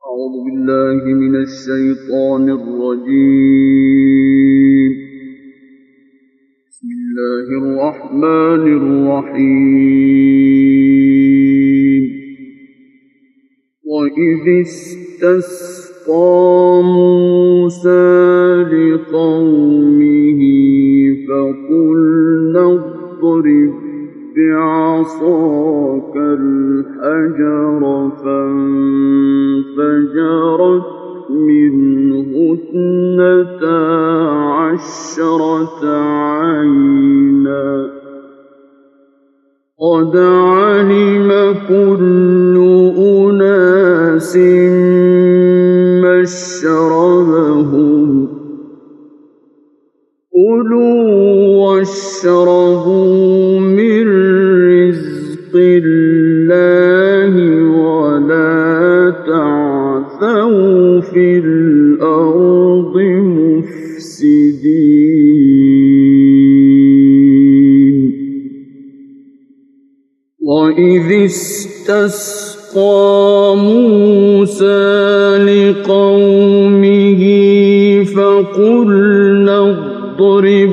أعوذ بالله من الشيطان الرجيم. بسم الله الرحمن الرحيم. وإذ استسقى موسى لقومه فقلنا اضرب بعصاك الحجر فانفجرت منه 12 عينا قد علم كل أناس مشربهم كلوا واشربوا من رزق الله ولا تعثوا في الأرض مفسدين. وإذ استسقى موسى لقومه فقلنا اضرب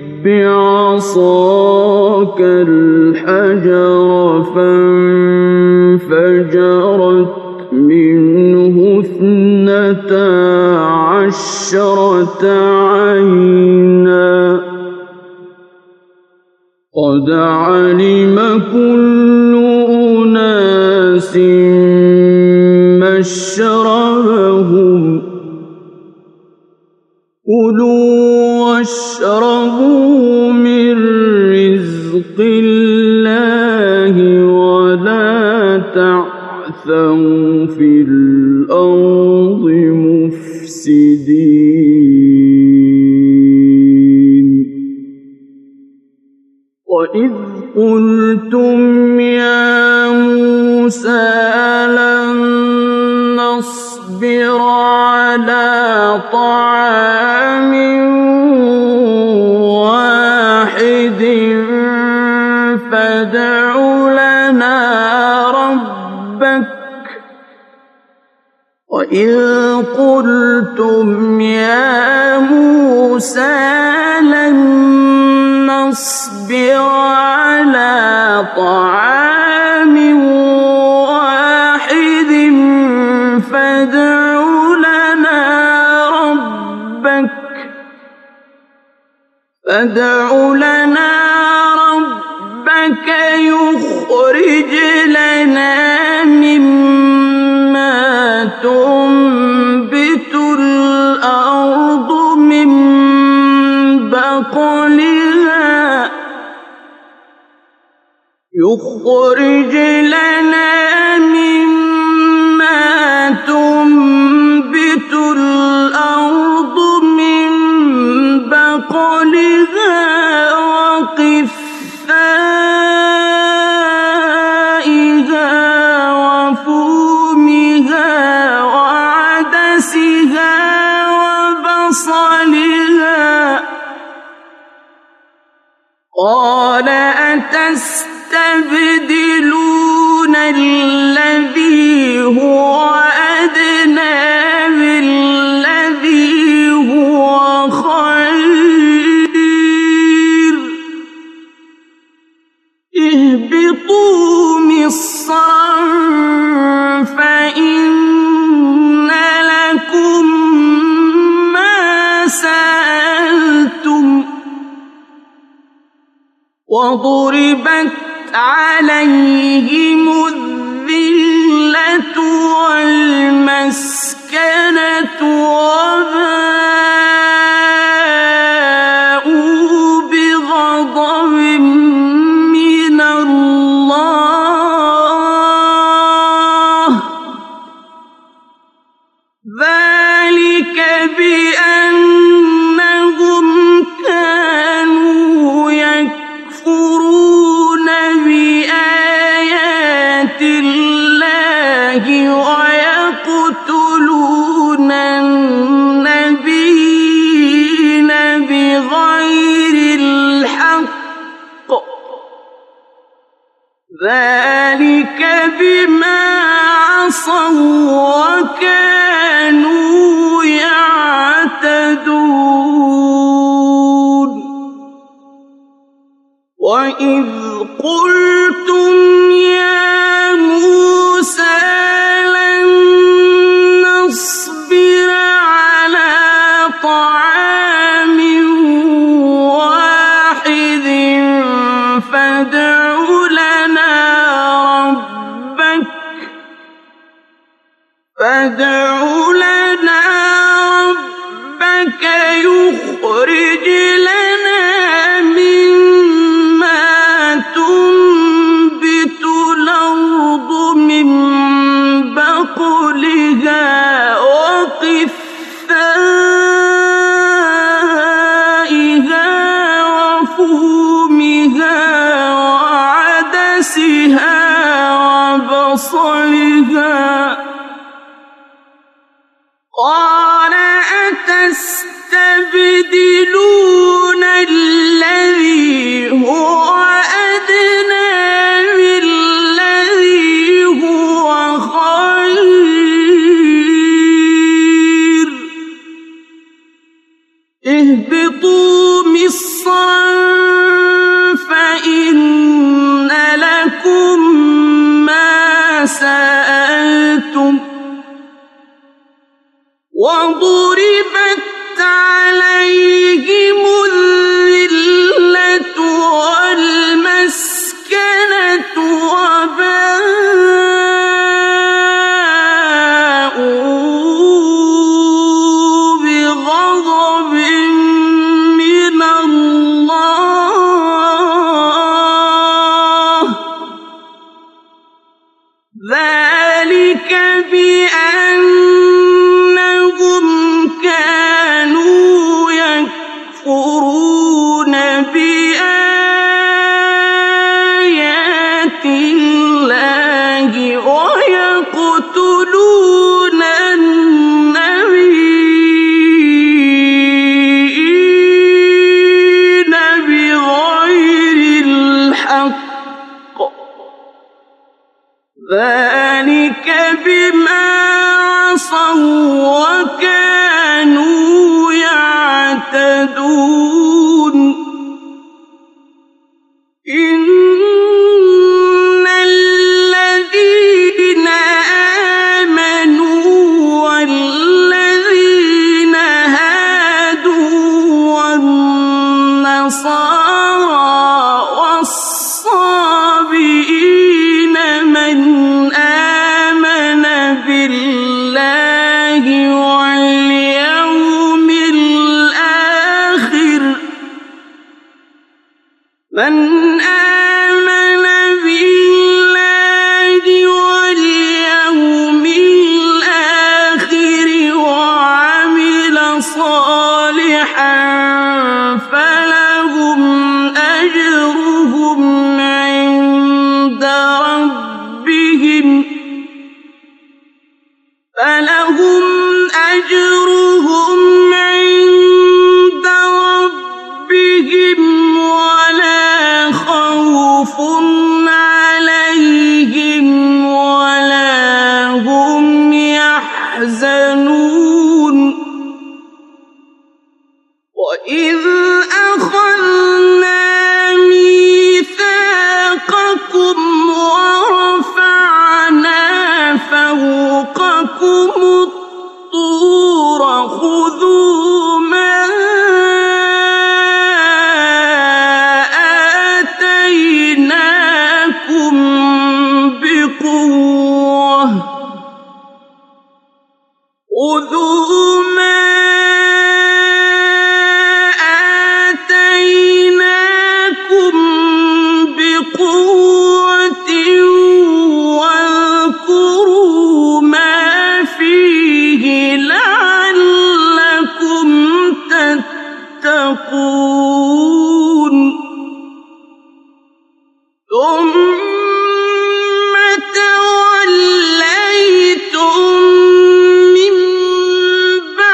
بعصاك الحجر فانفجرت منه 12 عينا قد علم كل أناس مشربهم كلوا واشربوا من رزق الله ولا تعثوا في الأرض مفسدين. وإذ قلتم يا موسى لن نصبر على طعام واحد فادع لنا ربك وإذ قلتم يا موسى لن نصبر على طعام واحد فادع لنا ربك يخرج لنا مما تنبت الأرض من بقلها يخرج لنا مما تنبت الأرض من بقلها وقثائها وفومها وعدسها وبصلها قال أتستبدلون الذي هو أدنى بالذي هو خير اهبطوا مصرا فإن لكم ما سألتم وضربت عليهم الذلة والمسكنة وباءوا بغضب من الله ذلك بأنهم كانوا يكفرون بآيات الله ويقتلون النبيين بغير الحق ذلك بما عصوا وكانوا وإذ قلتم يا موسى لن نصبر على طعام واحد فادع لنا ربك يخرج لنا مما تنبت الأرض من بقلها وقثائها وفومها وعدسها وبصلها قال أتستبدلون الذي هو أدنى بالذي هو خير اهبطوا مصرا فإن لكم ما سألتم وضربت عليهم الذلة والمسكنة وباءوا بغضب من الله ذلك بأنهم كانوا يكفرون بآيات الله ويقتلون النبيين بغير الحق ذلك بما عصوا وكانوا يعتدون إن الذين آمنوا والذين هادوا والنصارى والصابئين من آمن بالله واليوم الآخر وعمل صالحا فلهم أجرهم عند ربهم ولا خوف عليهم ولا هم يحزنون وإذ أخذنا ميثاقكم ورفعنا فوقكم الطور خذوا ما آتيناكم بقوة واذكروا ما فيه لعلكم تتقون ثم توليتم من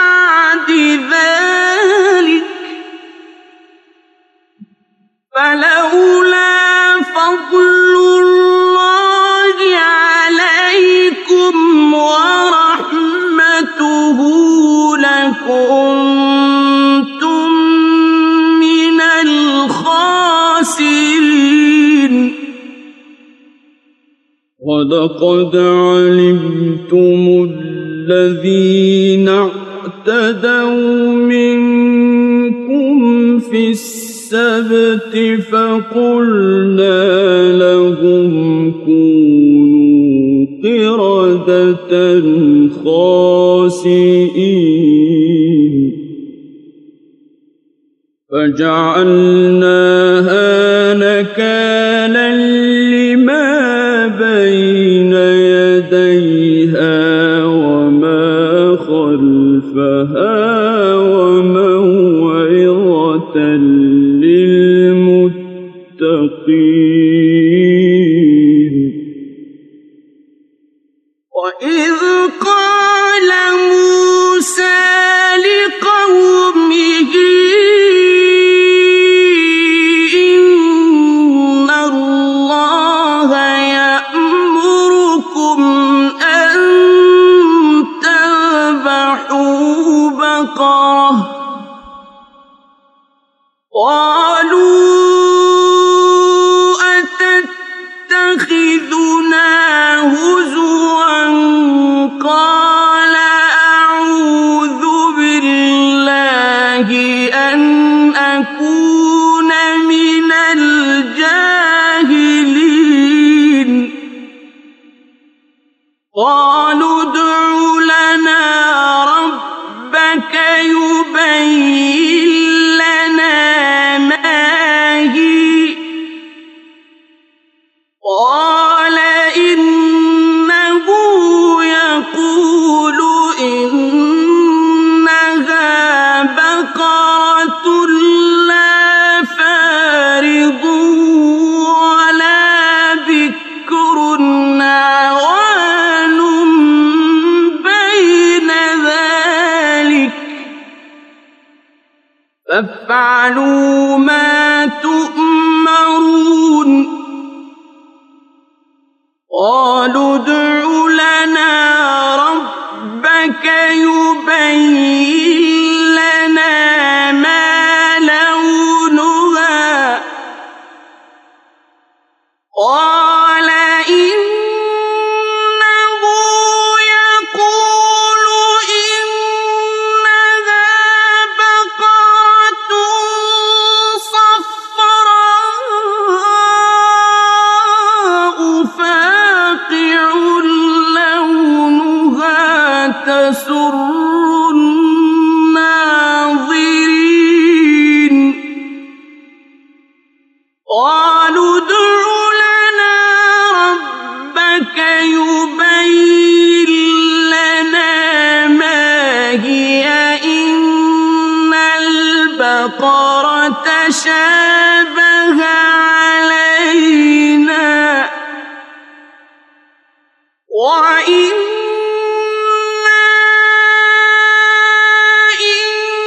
وَلَقَدْ عَلِمْتُمُ الَّذِينَ اعْتَدَوْا مِنكُمْ فِي السَّبْتِ فَقُلْنَا لَهُمْ كُونُوا قِرَدَةً خَاسِئِينَ فَجَعَلْنَاهَا نَكَالًا لِمَا بَيْنَ يَدَيْهَا وَمَا خَلْفَهَا وَمَوْعِظَةً لِلْمُتَّقِينَ وَإِذْ قَالَ مُوسَى لِقَوْمِهِ إِنَّ اللَّهَ يَأْمُرُكُمْ أَن تَذْبَحُوا بَقَرَةً قَالُوا أَتَتَّخِذُنَا هُزُوًا قَالَ أَعُوذُ بِاللَّهِ أَنْ أَكُونَ مِنَ الْجَاهِلِينَ قَالُوا ادْعُ لَنَا رَبَّكَ يُبَيِّن لَّنَا مَا هِيَ قَالَ إِنَّهُ يَقُولُ إِنَّهَا بَقَرَةٌ لَّا فَارِضٌ وَلَا بِكْرٌ عَوَانٌ بَيْنَ ذَٰلِكَ فَافْعَلُوا مَا تُؤْمَرُونَ قَالُوا ادْعُ لَنَا رَبَّكَ يُبَيِّن لَّنَا مَا لَوْنُهَا قَالَ إِنَّهُ يَقُولُ إِنَّهَا بَقَرَةٌ صَفْرَاءُ فَاقِعٌ لَّوْنُهَا تَسُرُّ النَّاظِرِينَ قَالُوا ادْعُ لَنَا رَبَّكَ يُبَيِّن لَّنَا مَا هِيَ إِنَّ الْبَقَرَةَ شَابَهَ عَلَيْنَا وَإِنَّا إِن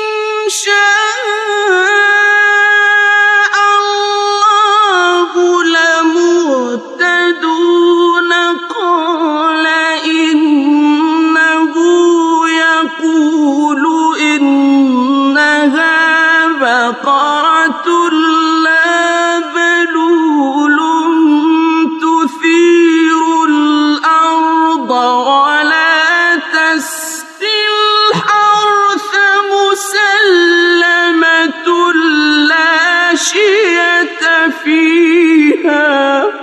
شَاءَ اللَّهُ لَمُهْتَدُونَ قَالَ إِنَّهُ يَقُولُ إِنَّهَا بَقَرَةٌ لَّا ذَلُولٌ تُثِيرُ الْأَرْضَ وَلَا تَسْقِي الْحَرْثَ مُسَلَّمَةٌ لَّا شِيَةَ فِيهَا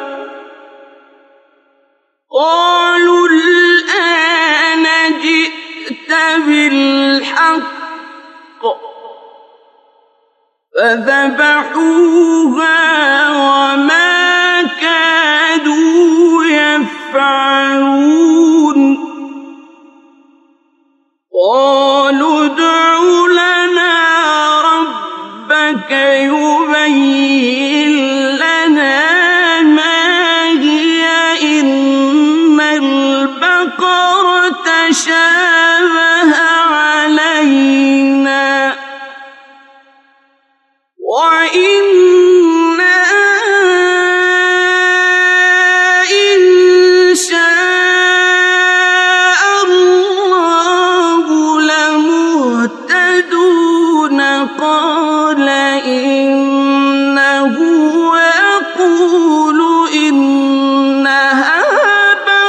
قَالُوا الْآنَ جِئْتَ بِالْحَقِّ فَذَبَحُوهَا وَمَا كَادُوا يَفْعَلُونَ قَالُوا ادْعُ لَنَا رَبَّكَ يُبَيِّن لَّنَا مَا هِيَ إِنَّ الْبَقَرَةَ شَابَهَ عَلَيْنَا وَإِنَّا إِن شَاءَ اللَّهُ لَمُهْتَدُونَ قَالَ إِنَّهُ يَقُولُ إِنَّهَا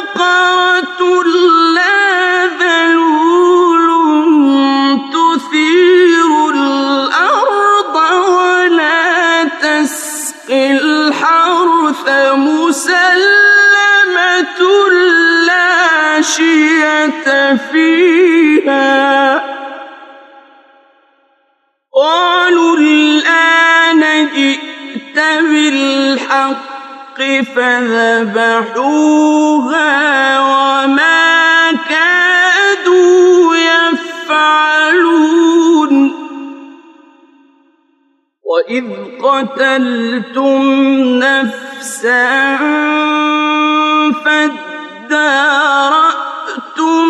فيها قالوا الآن جئت بالحق فذبحوها وما كادوا يفعلون وإذ قتلتم نفسا فادارأتم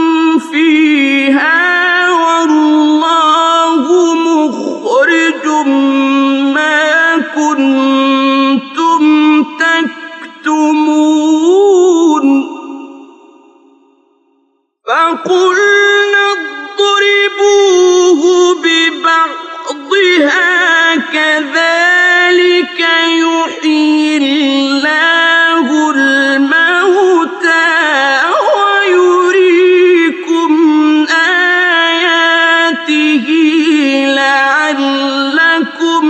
فيها والله مخرج ما كنتم تكتمون فقلنا اضربوه ببعضها كذلك يحيي الله الموتى ويريكم آياته لعلكم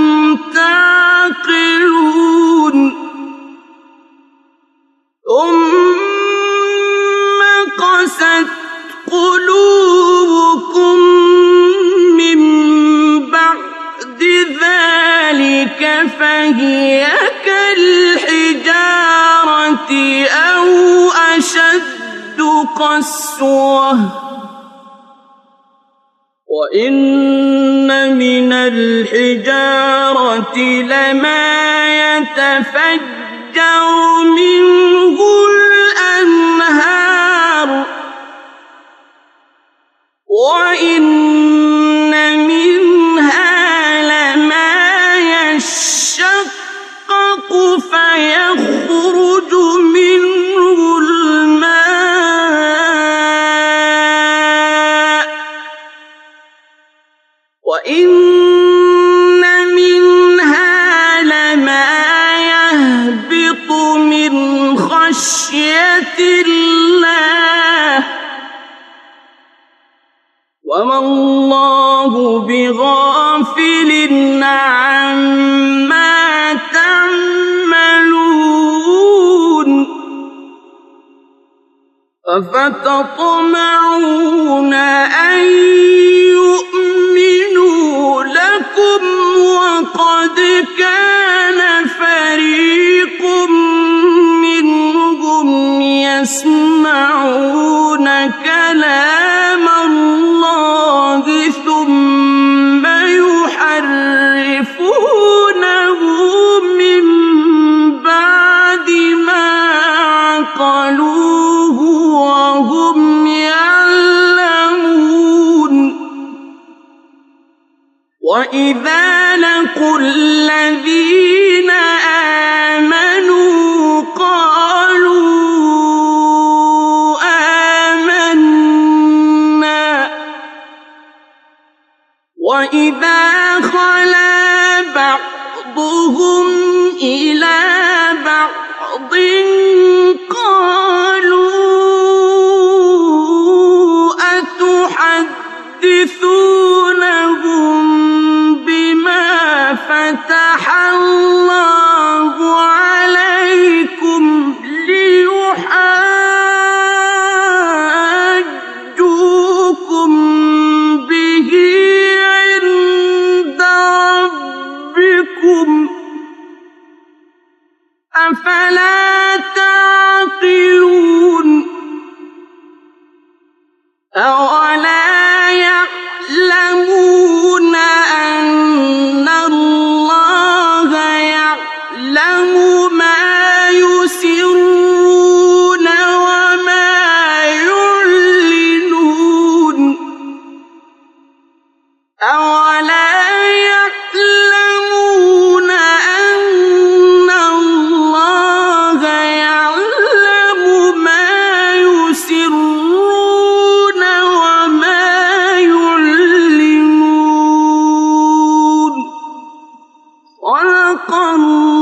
تعقلون ثم قست قلوبكم من بعد ذلك فهي كالحجارة أو أشد قسوة وإن من الحجارة لما يتفجر منه الأنهار وإن منها لما يشقق فيخرج منه الماء وإن منها لما يهبط من خشية الله وما الله بغافل عما تعملون أفتطمعون أن يؤمنوا لكم وقد كان فريق منهم يسمعون كلام الله ثم يحرفونه من بعد ما عقلوه وهم يعلمون وإذا لقوا الذين آمنوا قالوا آمنا وإذا خلا بعضهم إلى بعض قالوا أتحدثونهم بما فتح الله عليكم ليحاجوكم به عند ربكم أفلا تعقلون أولا يعلمون أن الله يعلم ما يسرون وما يعلنون أولا يعلمون أن الله يعلم ما يسرون وما يعلنون صدق الله